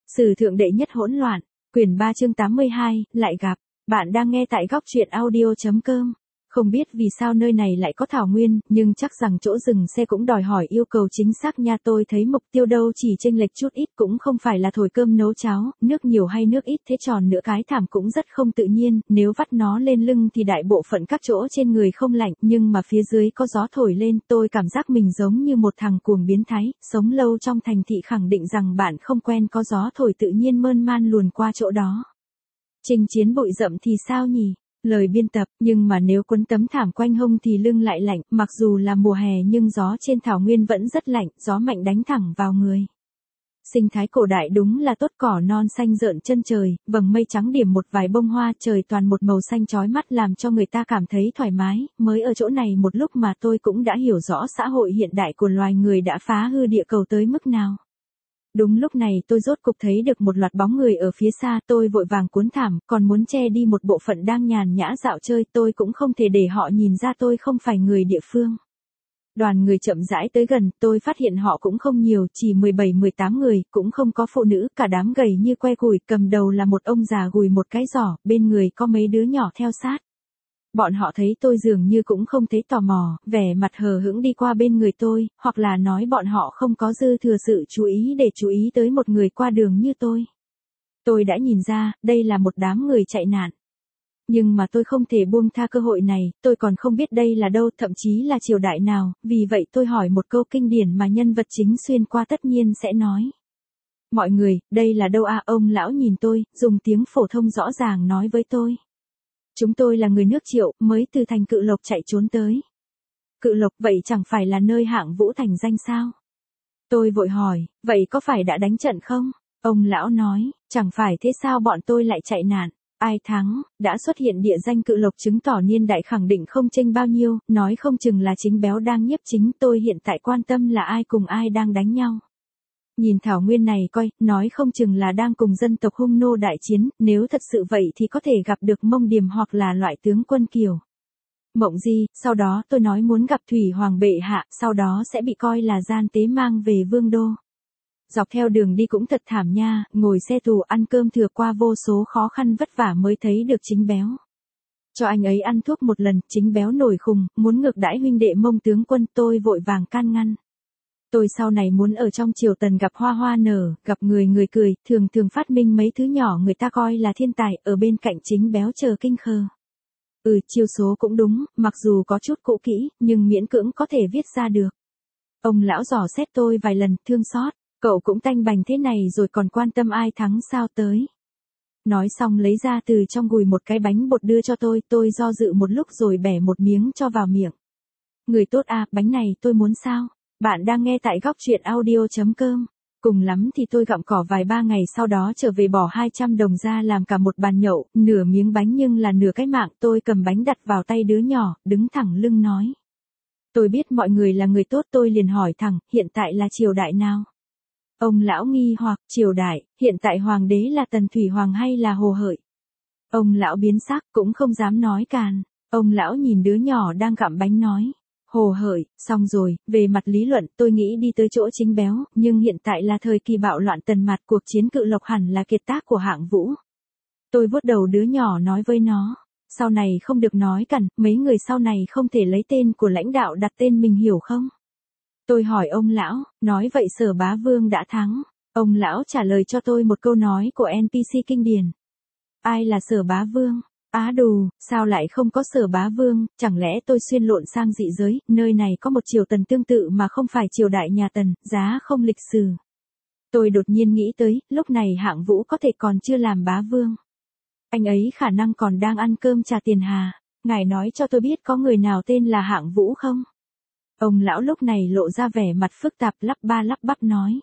Sử thượng đệ nhất hỗn loạn, quyển 3 chương 82, lại gặp. Bạn đang nghe tại góc truyện audio.com. Không biết vì sao nơi này lại có thảo nguyên, nhưng chắc rằng chỗ dừng xe cũng đòi hỏi yêu cầu chính xác nha. Tôi thấy mục tiêu đâu chỉ chênh lệch chút ít cũng không phải là thổi cơm nấu cháo, nước nhiều hay nước ít thế tròn nữa cái thảm cũng rất không tự nhiên, nếu vắt nó lên lưng thì đại bộ phận các chỗ trên người không lạnh, nhưng mà phía dưới có gió thổi lên, tôi cảm giác mình giống như một thằng cuồng biến thái, sống lâu trong thành thị khẳng định rằng bạn không quen có gió thổi tự nhiên mơn man luồn qua chỗ đó. Chinh chiến bụi rậm thì sao nhỉ? Lời biên tập, nhưng mà nếu quấn tấm thảm quanh hông thì lưng lại lạnh, mặc dù là mùa hè nhưng gió trên thảo nguyên vẫn rất lạnh, gió mạnh đánh thẳng vào người. Sinh thái cổ đại đúng là tốt, cỏ non xanh rợn chân trời, vầng mây trắng điểm một vài bông hoa, trời toàn một màu xanh chói mắt làm cho người ta cảm thấy thoải mái. Mới ở chỗ này một lúc mà tôi cũng đã hiểu rõ xã hội hiện đại của loài người đã phá hư địa cầu tới mức nào. Đúng lúc này tôi rốt cục thấy được một loạt bóng người ở phía xa, tôi vội vàng cuốn thảm, còn muốn che đi một bộ phận đang nhàn nhã dạo chơi, tôi cũng không thể để họ nhìn ra tôi không phải người địa phương. Đoàn người chậm rãi tới gần, tôi phát hiện họ cũng không nhiều, chỉ 17-18 người, cũng không có phụ nữ, cả đám gầy như que củi, cầm đầu là một ông già gùi một cái giỏ, bên người có mấy đứa nhỏ theo sát. Bọn họ thấy tôi dường như cũng không thấy tò mò, vẻ mặt hờ hững đi qua bên người tôi, hoặc là nói bọn họ không có dư thừa sự chú ý để chú ý tới một người qua đường như tôi. Tôi đã nhìn ra, đây là một đám người chạy nạn. Nhưng mà tôi không thể buông tha cơ hội này, tôi còn không biết đây là đâu, thậm chí là triều đại nào, vì vậy tôi hỏi một câu kinh điển mà nhân vật chính xuyên qua tất nhiên sẽ nói. Mọi người, đây là đâu à? Ông lão nhìn tôi, dùng tiếng phổ thông rõ ràng nói với tôi. Chúng tôi là người nước Triệu, mới từ thành Cự Lộc chạy trốn tới. Cự Lộc, vậy chẳng phải là nơi Hạng Vũ thành danh sao? Tôi vội hỏi, vậy có phải đã đánh trận không? Ông lão nói, chẳng phải thế sao bọn tôi lại chạy nạn? Ai thắng, đã xuất hiện địa danh Cự Lộc chứng tỏ niên đại khẳng định không chênh bao nhiêu, nói không chừng là chính béo đang nhiếp chính, tôi hiện tại quan tâm là ai cùng ai đang đánh nhau. Nhìn thảo nguyên này coi, nói không chừng là đang cùng dân tộc Hung nô đại chiến, nếu thật sự vậy thì có thể gặp được Mông Điềm hoặc là loại tướng quân Kiều. Mộng Di, sau đó tôi nói muốn gặp Thủy Hoàng bệ hạ, sau đó sẽ bị coi là gian tế mang về vương đô. Dọc theo đường đi cũng thật thảm nha, ngồi xe tù ăn cơm thừa qua vô số khó khăn vất vả mới thấy được chính béo. Cho anh ấy ăn thuốc một lần, chính béo nổi khùng, muốn ngược đãi huynh đệ Mông tướng quân, tôi vội vàng can ngăn. Tôi sau này muốn ở trong triều tần gặp hoa hoa nở, gặp người người cười, thường thường phát minh mấy thứ nhỏ người ta coi là thiên tài, ở bên cạnh chính béo chờ kinh khờ. Chiêu số cũng đúng, mặc dù có chút cũ kỹ, nhưng miễn cưỡng có thể viết ra được. Ông lão dò xét tôi vài lần, thương xót, cậu cũng tanh bành thế này rồi còn quan tâm ai thắng sao tới. Nói xong lấy ra từ trong gùi một cái bánh bột đưa cho tôi do dự một lúc rồi bẻ một miếng cho vào miệng. Người tốt à, bánh này tôi muốn sao? Bạn đang nghe tại góc truyện audio.com. Cùng lắm thì tôi gặm cỏ vài ba ngày sau đó trở về bỏ 200 đồng ra làm cả một bàn nhậu, nửa miếng bánh nhưng là nửa cái mạng. Tôi cầm bánh đặt vào tay đứa nhỏ, đứng thẳng lưng nói. Tôi biết mọi người là người tốt, tôi liền hỏi thẳng, hiện tại là triều đại nào? Ông lão nghi hoặc, triều đại, hiện tại hoàng đế là Tần Thủy Hoàng hay là Hồ Hợi? Ông lão biến sắc, cũng không dám nói càn. Ông lão nhìn đứa nhỏ đang gặm bánh nói. Hồ Hợi, xong rồi, về mặt lý luận tôi nghĩ đi tới chỗ chính béo, nhưng hiện tại là thời kỳ bạo loạn Tần Mạt, cuộc chiến Cự Lộc hẳn là kiệt tác của Hạng Vũ. Tôi vuốt đầu đứa nhỏ nói với nó, sau này không được nói cằn, mấy người sau này không thể lấy tên của lãnh đạo đặt tên mình hiểu không? Tôi hỏi ông lão, nói vậy Sở Bá Vương đã thắng. Ông lão trả lời cho tôi một câu nói của NPC kinh điển. Ai là Sở Bá Vương? Á đù, sao lại không có Sở Bá Vương, chẳng lẽ tôi xuyên lộn sang dị giới, nơi này có một triều tần tương tự mà không phải triều đại nhà Tần, giá không lịch sử. Tôi đột nhiên nghĩ tới, lúc này Hạng Vũ có thể còn chưa làm bá vương. Anh ấy khả năng còn đang ăn cơm trà tiền hà, ngài nói cho tôi biết có người nào tên là Hạng Vũ không? Ông lão lúc này lộ ra vẻ mặt phức tạp lắp ba lắp bắp nói.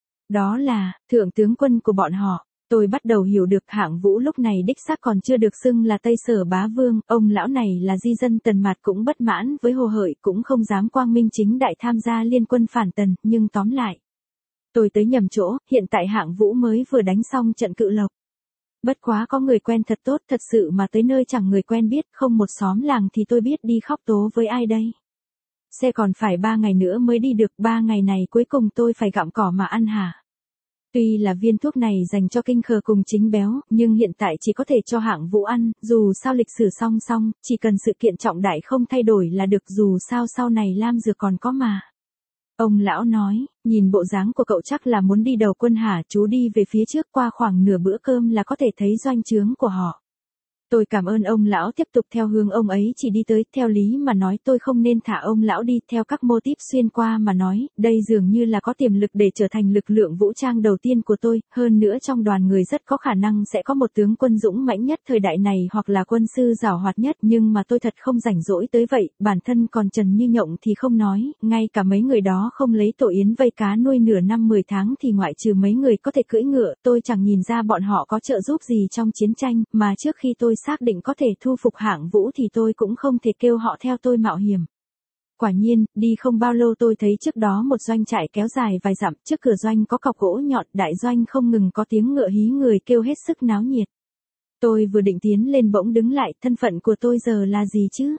Đó là, thượng tướng quân của bọn họ. Tôi bắt đầu hiểu được Hạng Vũ lúc này đích xác còn chưa được xưng là Tây Sở Bá Vương, ông lão này là di dân Tần Mạt cũng bất mãn với Hồ Hợi, cũng không dám quang minh chính đại tham gia liên quân phản Tần, nhưng tóm lại. Tôi tới nhầm chỗ, hiện tại Hạng Vũ mới vừa đánh xong trận Cự Lộc. Bất quá có người quen thật tốt, thật sự mà tới nơi chẳng người quen biết, không một xóm làng thì tôi biết đi khóc tố với ai đây. Xe còn phải 3 ngày nữa mới đi được, 3 ngày này cuối cùng tôi phải gặm cỏ mà ăn hả? Tuy là viên thuốc này dành cho kinh khờ cùng chính béo, nhưng hiện tại chỉ có thể cho Hạng Vũ ăn, dù sao lịch sử song song, chỉ cần sự kiện trọng đại không thay đổi là được, dù sao sau này Lam Dược còn có mà. Ông lão nói, nhìn bộ dáng của cậu chắc là muốn đi đầu quân hả, chú đi về phía trước qua khoảng nửa bữa cơm là có thể thấy doanh trướng của họ. Tôi cảm ơn ông lão, tiếp tục theo hướng ông ấy chỉ đi tới, theo lý mà nói tôi không nên thả ông lão đi, theo các mô típ xuyên qua mà nói, đây dường như là có tiềm lực để trở thành lực lượng vũ trang đầu tiên của tôi, hơn nữa trong đoàn người rất có khả năng sẽ có một tướng quân dũng mãnh nhất thời đại này hoặc là quân sư giàu hoạt nhất, nhưng mà tôi thật không rảnh rỗi tới vậy, bản thân còn trần như nhộng thì không nói, ngay cả mấy người đó không lấy tổ yến vây cá nuôi nửa năm 10 tháng thì ngoại trừ mấy người có thể cưỡi ngựa, tôi chẳng nhìn ra bọn họ có trợ giúp gì trong chiến tranh, mà trước khi tôi xác định có thể thu phục Hạng Vũ thì tôi cũng không thể kêu họ theo tôi mạo hiểm. Quả nhiên, đi không bao lâu tôi thấy trước đó một doanh trại kéo dài vài dặm, trước cửa doanh có cọc gỗ nhọn, đại doanh không ngừng có tiếng ngựa hí người kêu hết sức náo nhiệt. Tôi vừa định tiến lên bỗng đứng lại, thân phận của tôi giờ là gì chứ?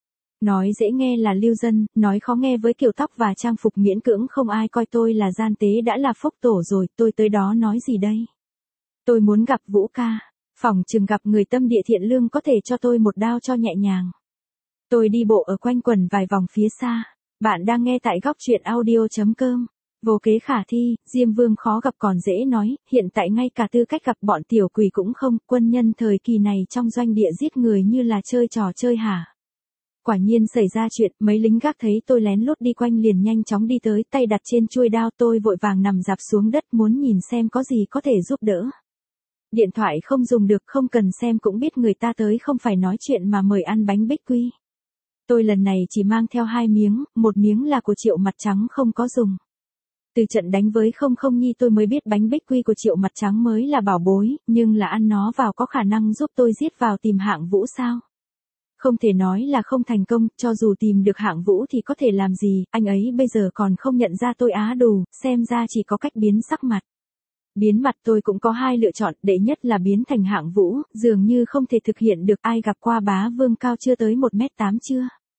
Nói dễ nghe là lưu dân, nói khó nghe với kiểu tóc và trang phục miễn cưỡng không ai coi tôi là gian tế đã là phốc tổ rồi, tôi tới đó nói gì đây? Tôi muốn gặp Vũ ca. Phỏng chừng gặp người tâm địa thiện lương có thể cho tôi một đao cho nhẹ nhàng. Tôi đi bộ ở quanh quần vài vòng phía xa. Bạn đang nghe tại góc truyện audio.com. Vô kế khả thi, Diêm Vương khó gặp còn dễ nói, hiện tại ngay cả tư cách gặp bọn tiểu quỷ cũng không, quân nhân thời kỳ này trong doanh địa giết người như là chơi trò chơi hả? Quả nhiên xảy ra chuyện, mấy lính gác thấy tôi lén lút đi quanh liền nhanh chóng đi tới, tay đặt trên chuôi đao, tôi vội vàng nằm dạp xuống đất muốn nhìn xem có gì có thể giúp đỡ. Điện thoại không dùng được, không cần xem cũng biết người ta tới không phải nói chuyện mà mời ăn bánh bích quy. Tôi lần này chỉ mang theo 2 miếng, một miếng là của Triệu Mặt Trắng không có dùng. Từ trận đánh với 00 Nhi tôi mới biết bánh bích quy của Triệu Mặt Trắng mới là bảo bối, nhưng là ăn nó vào có khả năng giúp tôi giết vào tìm Hạng Vũ sao? Không thể nói là không thành công, cho dù tìm được Hạng Vũ thì có thể làm gì, anh ấy bây giờ còn không nhận ra tôi á đù, xem ra chỉ có cách biến sắc mặt. Biến mặt tôi cũng có 2 lựa chọn, đệ nhất là biến thành Hạng Vũ, dường như không thể thực hiện được, ai gặp qua bá vương cao chưa tới 1m8 chưa?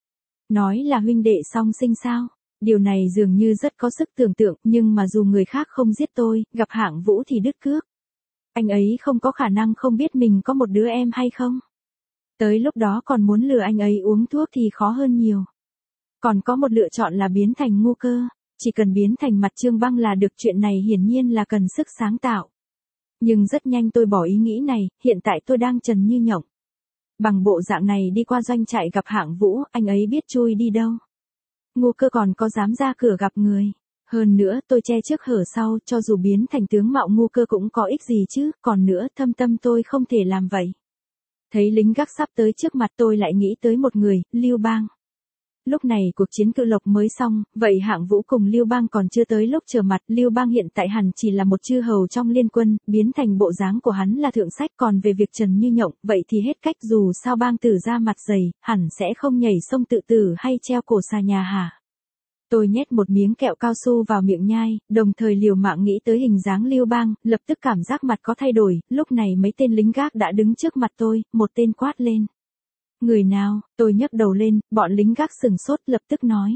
Nói là huynh đệ song sinh sao? Điều này dường như rất có sức tưởng tượng, nhưng mà dù người khác không giết tôi, gặp Hạng Vũ thì đứt cước. Anh ấy không có khả năng không biết mình có một đứa em hay không? Tới lúc đó còn muốn lừa anh ấy uống thuốc thì khó hơn nhiều. Còn có một lựa chọn là biến thành ngu cơ. Chỉ cần biến thành mặt Trương Băng là được, chuyện này hiển nhiên là cần sức sáng tạo. Nhưng rất nhanh tôi bỏ ý nghĩ này, hiện tại tôi đang trần như nhộng. Bằng bộ dạng này đi qua doanh trại gặp Hạng Vũ, anh ấy biết chui đi đâu. Ngu cơ còn có dám ra cửa gặp người. Hơn nữa tôi che trước hở sau, cho dù biến thành tướng mạo ngu cơ cũng có ích gì chứ, còn nữa thâm tâm tôi không thể làm vậy. Thấy lính gác sắp tới trước mặt tôi lại nghĩ tới một người, Lưu Bang. Lúc này cuộc chiến Cự Lộc mới xong, vậy Hạng Vũ cùng Lưu Bang còn chưa tới lúc trở mặt, Lưu Bang hiện tại hẳn chỉ là một chư hầu trong liên quân, biến thành bộ dáng của hắn là thượng sách, còn về việc trần như nhộng, vậy thì hết cách, dù sao Bang tử ra mặt dày, hẳn sẽ không nhảy sông tự tử hay treo cổ xà nhà hả. Tôi nhét một miếng kẹo cao su vào miệng nhai, đồng thời liều mạng nghĩ tới hình dáng Lưu Bang, lập tức cảm giác mặt có thay đổi, lúc này mấy tên lính gác đã đứng trước mặt tôi, một tên quát lên. Người nào? Tôi nhấc đầu lên, bọn lính gác sừng sốt lập tức nói.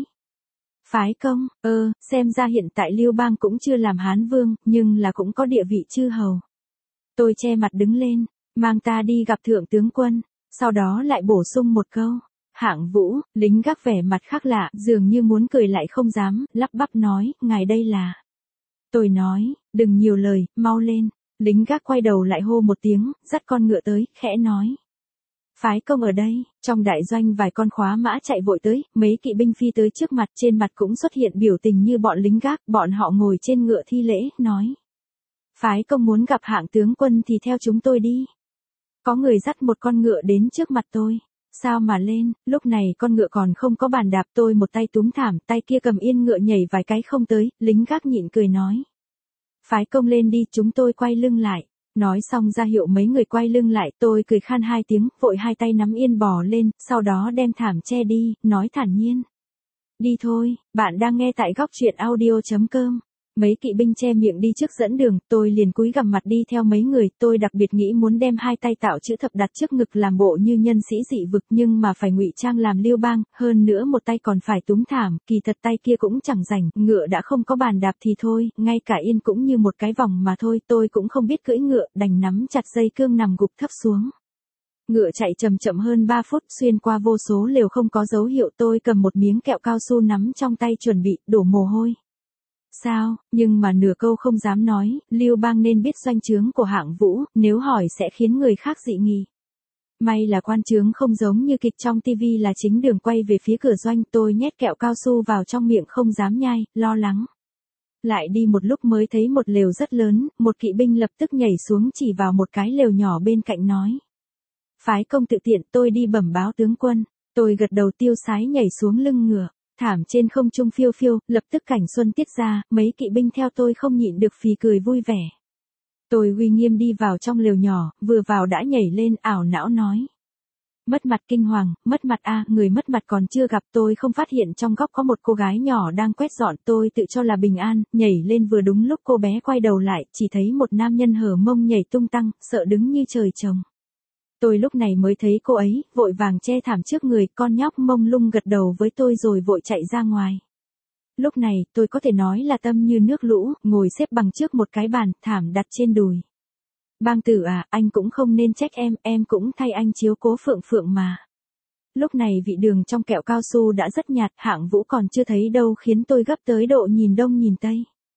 Phái Công, xem ra hiện tại Lưu Bang cũng chưa làm Hán Vương, nhưng là cũng có địa vị chư hầu. Tôi che mặt đứng lên, mang ta đi gặp thượng tướng quân, sau đó lại bổ sung một câu. Hạng Vũ, lính gác vẻ mặt khác lạ, dường như muốn cười lại không dám, lắp bắp nói, ngài đây là. Tôi nói, đừng nhiều lời, mau lên. Lính gác quay đầu lại hô một tiếng, dắt con ngựa tới, khẽ nói. Phái Công ở đây, trong đại doanh vài con khóa mã chạy vội tới, mấy kỵ binh phi tới trước mặt, trên mặt cũng xuất hiện biểu tình như bọn lính gác, bọn họ ngồi trên ngựa thi lễ, nói. Phái Công muốn gặp Hạng tướng quân thì theo chúng tôi đi. Có người dắt một con ngựa đến trước mặt tôi. Sao mà lên, lúc này con ngựa còn không có bàn đạp, tôi một tay túm thảm, tay kia cầm yên ngựa nhảy vài cái không tới, lính gác nhịn cười nói. Phái Công lên đi, chúng tôi quay lưng lại. Nói xong ra hiệu mấy người quay lưng lại, tôi cười khan 2 tiếng, vội 2 tay nắm yên bò lên, sau đó đem thảm che đi, nói thản nhiên. Đi thôi, bạn đang nghe tại góc truyện audio.com. Mấy kỵ binh che miệng đi trước dẫn đường, tôi liền cúi gằm mặt đi theo mấy người, tôi đặc biệt nghĩ muốn đem hai tay tạo chữ thập đặt trước ngực làm bộ như nhân sĩ dị vực nhưng mà phải ngụy trang làm Lưu Bang, hơn nữa một tay còn phải túm thảm, kỳ thật tay kia cũng chẳng rảnh, ngựa đã không có bàn đạp thì thôi, ngay cả yên cũng như một cái vòng mà thôi, tôi cũng không biết cưỡi ngựa, đành nắm chặt dây cương nằm gục thấp xuống. Ngựa chạy chậm chậm hơn 3 phút xuyên qua vô số lều không có dấu hiệu, tôi cầm một miếng kẹo cao su nắm trong tay chuẩn bị, đổ mồ hôi. Sao, nhưng mà nửa câu không dám nói, Lưu Bang nên biết doanh trướng của Hạng Vũ, nếu hỏi sẽ khiến người khác dị nghị. May là quan trướng không giống như kịch trong tivi là chính đường quay về phía cửa doanh, tôi nhét kẹo cao su vào trong miệng không dám nhai, lo lắng. Lại đi một lúc mới thấy một lều rất lớn, một kỵ binh lập tức nhảy xuống chỉ vào một cái lều nhỏ bên cạnh nói. Phái công tự tiện, tôi đi bẩm báo tướng quân. Tôi gật đầu tiêu sái nhảy xuống lưng ngựa. Thảm trên không trung phiêu phiêu, lập tức cảnh xuân tiết ra, mấy kỵ binh theo tôi không nhịn được phì cười vui vẻ. Tôi uy nghiêm đi vào trong lều nhỏ, vừa vào đã nhảy lên ảo não nói. Mất mặt kinh hoàng, mất mặt a, người mất mặt còn chưa gặp, tôi không phát hiện trong góc có một cô gái nhỏ đang quét dọn, tôi tự cho là bình an, nhảy lên vừa đúng lúc cô bé quay đầu lại, chỉ thấy một nam nhân hở mông nhảy tung tăng, sợ đứng như trời trồng. Tôi lúc này mới thấy cô ấy, vội vàng che thảm trước người, con nhóc mông lung gật đầu với tôi rồi vội chạy ra ngoài. Lúc này, tôi có thể nói là tâm như nước lũ, ngồi xếp bằng trước một cái bàn, thảm đặt trên đùi. Bang tử à, anh cũng không nên trách em cũng thay anh chiếu cố Phượng Phượng mà. Lúc này vị đường trong kẹo cao su đã rất nhạt, Hạng Vũ còn chưa thấy đâu khiến tôi gấp tới độ nhìn đông nhìn tây.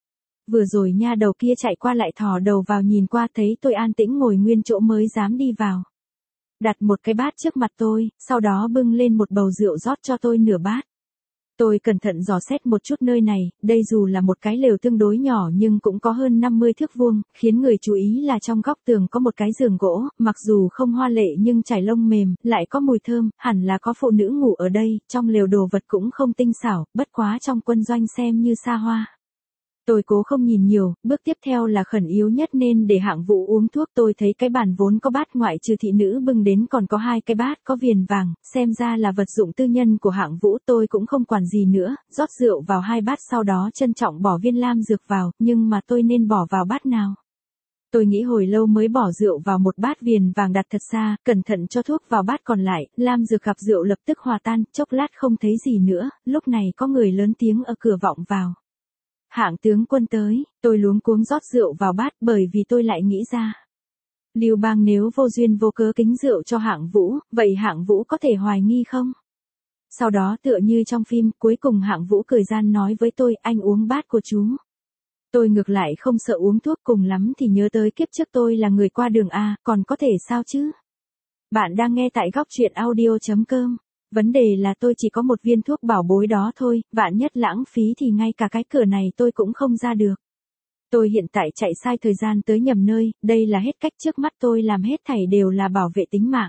Vừa rồi nha đầu kia chạy qua lại thò đầu vào nhìn qua thấy tôi an tĩnh ngồi nguyên chỗ mới dám đi vào. Đặt một cái bát trước mặt tôi, sau đó bưng lên một bầu rượu rót cho tôi nửa bát. Tôi cẩn thận dò xét một chút nơi này, đây dù là một cái lều tương đối nhỏ nhưng cũng có hơn 50 thước vuông, khiến người chú ý là trong góc tường có một cái giường gỗ, mặc dù không hoa lệ nhưng trải lông mềm, lại có mùi thơm, hẳn là có phụ nữ ngủ ở đây, trong lều đồ vật cũng không tinh xảo, bất quá trong quân doanh xem như xa hoa. Tôi cố không nhìn nhiều, bước tiếp theo là khẩn yếu nhất nên để Hạng Vũ uống thuốc. Tôi thấy cái bàn vốn có bát ngoại trừ thị nữ bưng đến còn có 2 cái bát có viền vàng, xem ra là vật dụng tư nhân của Hạng Vũ. Tôi cũng không quản gì nữa, rót rượu vào 2 bát sau đó trân trọng bỏ viên lam dược vào, nhưng mà tôi nên bỏ vào bát nào? Tôi nghĩ hồi lâu mới bỏ rượu vào một bát viền vàng đặt thật xa, cẩn thận cho thuốc vào bát còn lại, lam dược gặp rượu lập tức hòa tan, chốc lát không thấy gì nữa, lúc này có người lớn tiếng ở cửa vọng vào. Hạng tướng quân tới, tôi luống cuống rót rượu vào bát bởi vì tôi lại nghĩ ra. Lưu Bang nếu vô duyên vô cớ kính rượu cho Hạng Vũ, vậy Hạng Vũ có thể hoài nghi không? Sau đó tựa như trong phim, cuối cùng Hạng Vũ cười gian nói với tôi, anh uống bát của chú. Tôi ngược lại không sợ uống thuốc, cùng lắm thì nhớ tới kiếp trước tôi là người qua đường A, còn có thể sao chứ? Bạn đang nghe tại góc truyện audio.com. Vấn đề là tôi chỉ có một viên thuốc bảo bối đó thôi, vạn nhất lãng phí thì ngay cả cái cửa này tôi cũng không ra được. Tôi hiện tại chạy sai thời gian tới nhầm nơi, đây là hết cách, trước mắt tôi làm hết thảy đều là bảo vệ tính mạng.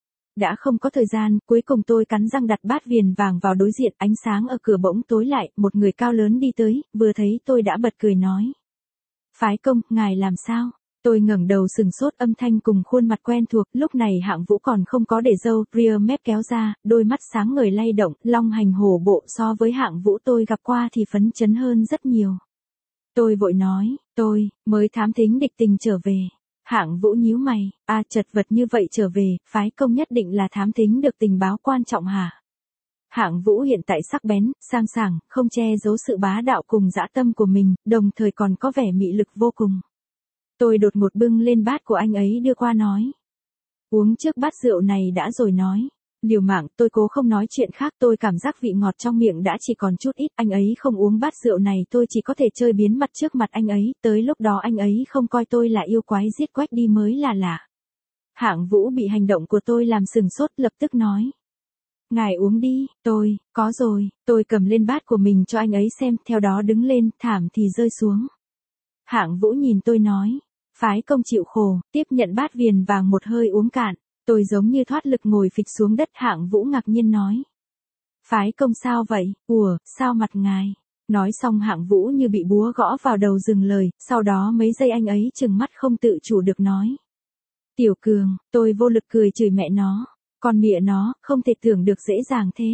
Đã không có thời gian, cuối cùng tôi cắn răng đặt bát viền vàng vào đối diện, ánh sáng ở cửa bỗng tối lại, một người cao lớn đi tới, vừa thấy tôi đã bật cười nói. Phái công, ngài làm sao? Tôi ngẩng đầu sừng sốt, âm thanh cùng khuôn mặt quen thuộc, lúc này Hạng Vũ còn không có để râu, rear mép kéo ra, đôi mắt sáng ngời lay động, long hành hổ bộ, so với Hạng Vũ tôi gặp qua thì phấn chấn hơn rất nhiều. Tôi vội nói, tôi mới thám thính địch tình trở về. Hạng Vũ nhíu mày, chật vật như vậy trở về, phái công nhất định là thám thính được tình báo quan trọng hả? Hạng Vũ hiện tại sắc bén, sang sảng, không che giấu sự bá đạo cùng dã tâm của mình, đồng thời còn có vẻ mị lực vô cùng. Tôi đột ngột bưng lên bát của anh ấy đưa qua nói. Uống trước bát rượu này đã rồi nói. Liều mạng, tôi cố không nói chuyện khác, tôi cảm giác vị ngọt trong miệng đã chỉ còn chút ít, anh ấy không uống bát rượu này tôi chỉ có thể chơi biến mặt trước mặt anh ấy, tới lúc đó anh ấy không coi tôi là yêu quái giết quách đi mới là lạ. Hạng Vũ bị hành động của tôi làm sừng sốt, lập tức nói. Ngài uống đi, có rồi, tôi cầm lên bát của mình cho anh ấy xem, theo đó đứng lên, thảm thì rơi xuống. Hạng Vũ nhìn tôi nói. Phái công chịu khổ, tiếp nhận bát viền vàng một hơi uống cạn. Tôi giống như thoát lực ngồi phịch xuống đất. Hạng Vũ ngạc nhiên nói. Phái công sao vậy? Sao mặt ngài? Nói xong Hạng Vũ như bị búa gõ vào đầu dừng lời, sau đó mấy giây anh ấy trừng mắt không tự chủ được nói. Tiểu Cường, tôi vô lực cười chửi mẹ nó. Con mẹ nó, không thể tưởng được dễ dàng thế.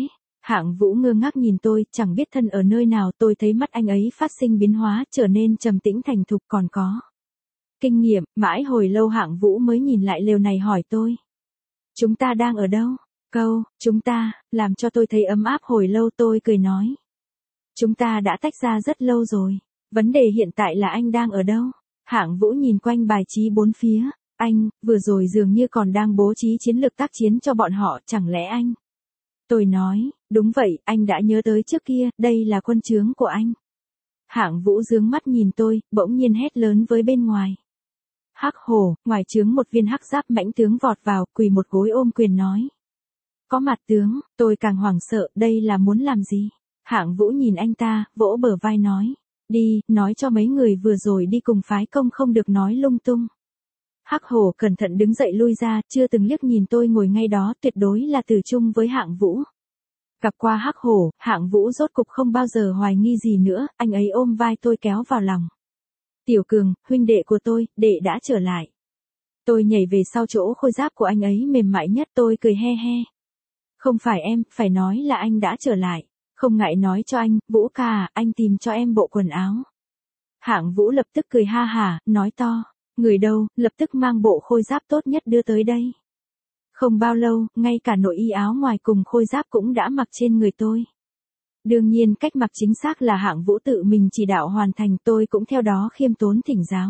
Hạng Vũ ngơ ngác nhìn tôi, chẳng biết thân ở nơi nào. Tôi thấy mắt anh ấy phát sinh biến hóa, trở nên trầm tĩnh thành thục, còn có kinh nghiệm. Mãi hồi lâu Hạng Vũ mới nhìn lại lều này hỏi tôi. Chúng ta đang ở đâu? Câu, chúng ta, làm cho tôi thấy ấm áp. Hồi lâu tôi cười nói. Chúng ta đã tách ra rất lâu rồi. Vấn đề hiện tại là anh đang ở đâu? Hạng Vũ nhìn quanh bài trí bốn phía. Anh, vừa rồi dường như còn đang bố trí chiến lược tác chiến cho bọn họ, chẳng lẽ anh? Tôi nói, đúng vậy, anh đã nhớ tới trước kia, đây là quân trướng của anh. Hạng Vũ giương mắt nhìn tôi, bỗng nhiên hét lớn với bên ngoài. Hắc Hổ, ngoài trướng một viên hắc giáp mãnh tướng vọt vào, quỳ một gối ôm quyền nói. Có mặt tướng, tôi càng hoảng sợ, đây là muốn làm gì? Hạng Vũ nhìn anh ta, vỗ bờ vai nói. Đi, nói cho mấy người vừa rồi đi cùng phái công không được nói lung tung. Hắc Hổ cẩn thận đứng dậy lui ra, chưa từng liếc nhìn tôi ngồi ngay đó, tuyệt đối là từ chung với Hạng Vũ. Gặp qua Hắc Hổ, Hạng Vũ rốt cục không bao giờ hoài nghi gì nữa, anh ấy ôm vai tôi kéo vào lòng. Tiểu Cường, huynh đệ của tôi, đệ đã trở lại. Tôi nhảy về sau chỗ khôi giáp của anh ấy mềm mại nhất, tôi cười he he. Không phải em, phải nói là anh đã trở lại. Không ngại nói cho anh, Vũ ca, anh tìm cho em bộ quần áo. Hạng Vũ lập tức cười ha hả, nói to. Người đâu, lập tức mang bộ khôi giáp tốt nhất đưa tới đây. Không bao lâu, ngay cả nội y áo ngoài cùng khôi giáp cũng đã mặc trên người tôi. Đương nhiên cách mặc chính xác là Hạng Vũ tự mình chỉ đạo hoàn thành, tôi cũng theo đó khiêm tốn thỉnh giáo.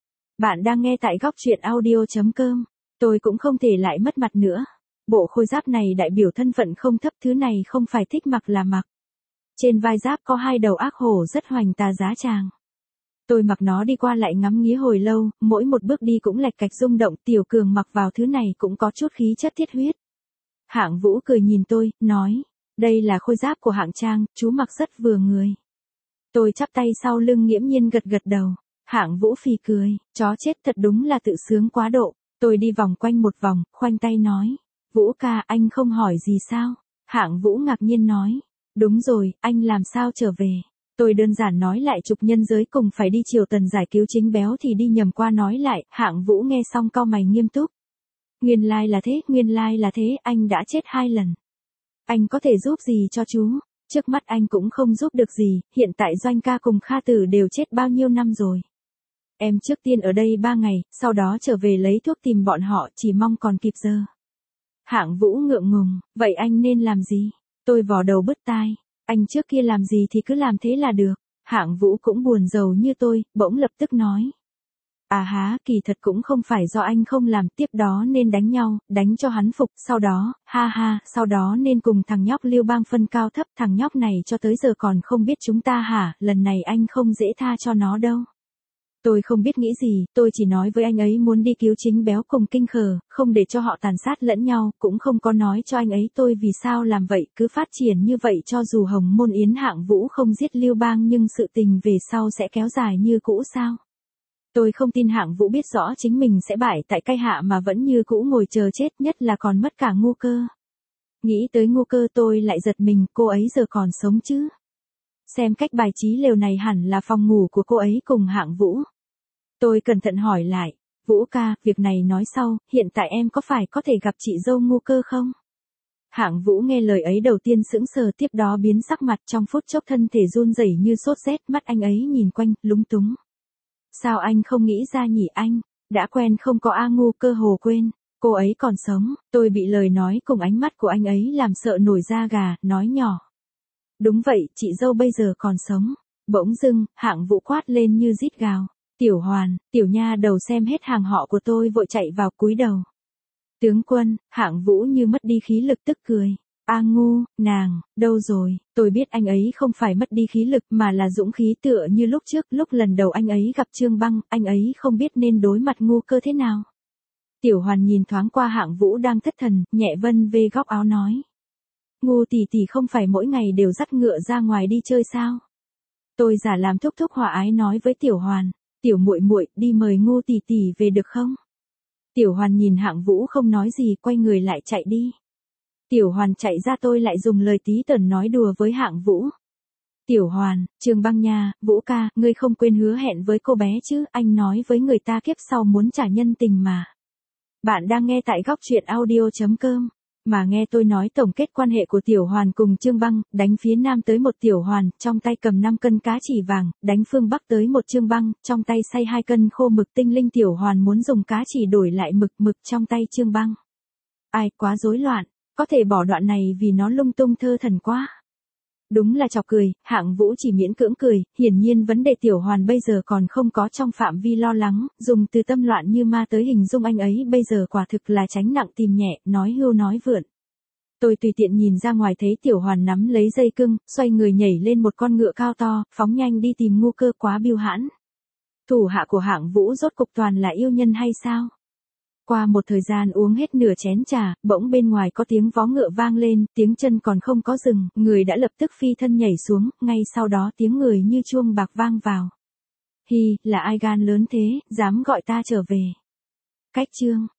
Bạn đang nghe tại góc truyện audio.com. Tôi cũng không thể lại mất mặt nữa. Bộ khôi giáp này đại biểu thân phận không thấp, thứ này không phải thích mặc là mặc. Trên vai giáp có hai đầu ác hổ rất hoành tà giá tràng. Tôi mặc nó đi qua lại ngắm nghía hồi lâu, mỗi một bước đi cũng lạch cạch rung động. Tiểu Cường mặc vào thứ này cũng có chút khí chất thiết huyết. Hạng Vũ cười nhìn tôi, nói, đây là khôi giáp của Hạng Trang, chú mặc rất vừa người. Tôi chắp tay sau lưng nghiễm nhiên gật gật đầu. Hạng Vũ phì cười, chó chết thật đúng là tự sướng quá độ. Tôi đi vòng quanh một vòng, khoanh tay nói, Vũ ca, anh không hỏi gì sao? Hạng Vũ ngạc nhiên nói, đúng rồi, anh làm sao trở về? Tôi đơn giản nói lại trục nhân giới cùng phải đi Triều Tần giải cứu Chính Béo thì đi nhầm qua nói lại. Hạng Vũ nghe xong cau mày nghiêm túc. Nguyên lai là thế, nguyên lai là thế, anh đã chết 2 lần. Anh có thể giúp gì cho chú? Trước mắt anh cũng không giúp được gì, hiện tại Doanh ca cùng Kha Tử đều chết bao nhiêu năm rồi. Em trước tiên ở đây 3 ngày, sau đó trở về lấy thuốc tìm bọn họ, chỉ mong còn kịp giờ. Hạng Vũ ngượng ngùng, vậy anh nên làm gì? Tôi vò đầu bứt tai. Anh trước kia làm gì thì cứ làm thế là được. Hạng Vũ cũng buồn rầu như tôi, bỗng lập tức nói. À há, kỳ thật cũng không phải do anh không làm, tiếp đó nên đánh nhau, đánh cho hắn phục, sau đó, ha ha, sau đó nên cùng thằng nhóc Lưu Bang phân cao thấp, thằng nhóc này cho tới giờ còn không biết chúng ta hả, lần này anh không dễ tha cho nó đâu. Tôi không biết nghĩ gì, tôi chỉ nói với anh ấy muốn đi cứu Chính Béo cùng Kinh Khờ, không để cho họ tàn sát lẫn nhau, cũng không có nói cho anh ấy tôi vì sao làm vậy, cứ phát triển như vậy cho dù Hồng Môn Yến Hạng Vũ không giết Lưu Bang nhưng sự tình về sau sẽ kéo dài như cũ sao. Tôi không tin Hạng Vũ biết rõ chính mình sẽ bại tại Cai Hạ mà vẫn như cũ ngồi chờ chết, nhất là còn mất cả Ngu Cơ. Nghĩ tới Ngu Cơ tôi lại giật mình, cô ấy giờ còn sống chứ. Xem cách bài trí lều này hẳn là phòng ngủ của cô ấy cùng Hạng Vũ. Tôi cẩn thận hỏi lại, Vũ ca, việc này nói sau, hiện tại em có phải có thể gặp chị dâu Ngu Cơ không? Hạng Vũ nghe lời ấy đầu tiên sững sờ, tiếp đó biến sắc mặt, trong phút chốc thân thể run rẩy như sốt rét, mắt anh ấy nhìn quanh, lúng túng. Sao anh không nghĩ ra nhỉ anh? Đã quen không có A Ngu Cơ hồ quên. Cô ấy còn sống. Tôi bị lời nói cùng ánh mắt của anh ấy làm sợ nổi da gà, nói nhỏ. Đúng vậy, chị dâu bây giờ còn sống. Bỗng dưng, Hạng Vũ quát lên như rít gào. Tiểu Hoàn, tiểu nha đầu xem hết hàng họ của tôi vội chạy vào cúi đầu. Tướng quân, Hạng Vũ như mất đi khí lực tức cười. A Ngu, nàng, đâu rồi? Tôi biết anh ấy không phải mất đi khí lực mà là dũng khí, tựa như lúc trước, lúc lần đầu anh ấy gặp Trương Băng, anh ấy không biết nên đối mặt Ngu Cơ thế nào. Tiểu Hoàn nhìn thoáng qua Hạng Vũ đang thất thần, nhẹ vân về góc áo nói. Ngu tỷ tỷ không phải mỗi ngày đều dắt ngựa ra ngoài đi chơi sao? Tôi giả làm thúc thúc hòa ái nói với Tiểu Hoàn. Tiểu muội muội, đi mời Ngu tỷ tỷ về được không? Tiểu Hoàn nhìn Hạng Vũ không nói gì, quay người lại chạy đi. Tiểu Hoàn chạy ra tôi lại dùng lời tí tởn nói đùa với Hạng Vũ. Tiểu Hoàn, Trương Băng nha, Vũ ca, ngươi không quên hứa hẹn với cô bé chứ, anh nói với người ta kiếp sau muốn trả nhân tình mà. Bạn đang nghe tại góc truyện audio.com. Mà nghe tôi nói tổng kết quan hệ của Tiểu Hoàn cùng Trương Băng, đánh phía Nam tới một Tiểu Hoàn, trong tay cầm 5 cân cá chỉ vàng, đánh phương Bắc tới một Trương Băng, trong tay xay 2 cân khô mực tinh linh. Tiểu Hoàn muốn dùng cá chỉ đổi lại mực trong tay Trương Băng. Ai, quá rối loạn, có thể bỏ đoạn này vì nó lung tung thơ thần quá. Đúng là chọc cười, Hạng Vũ chỉ miễn cưỡng cười, hiển nhiên vấn đề Tiểu Hoàn bây giờ còn không có trong phạm vi lo lắng, dùng từ tâm loạn như ma tới hình dung anh ấy bây giờ quả thực là tránh nặng tìm nhẹ, nói hưu nói vượn. Tôi tùy tiện nhìn ra ngoài thấy Tiểu Hoàn nắm lấy dây cưng, xoay người nhảy lên một con ngựa cao to, phóng nhanh đi tìm Ngu Cơ. Quá biêu hãn. Thủ hạ của Hạng Vũ rốt cục toàn là yêu nhân hay sao? Qua một thời gian uống hết nửa chén trà, bỗng bên ngoài có tiếng vó ngựa vang lên, tiếng chân còn không có dừng, người đã lập tức phi thân nhảy xuống, ngay sau đó tiếng người như chuông bạc vang vào. Hi, là ai gan lớn thế, dám gọi ta trở về? Cách chương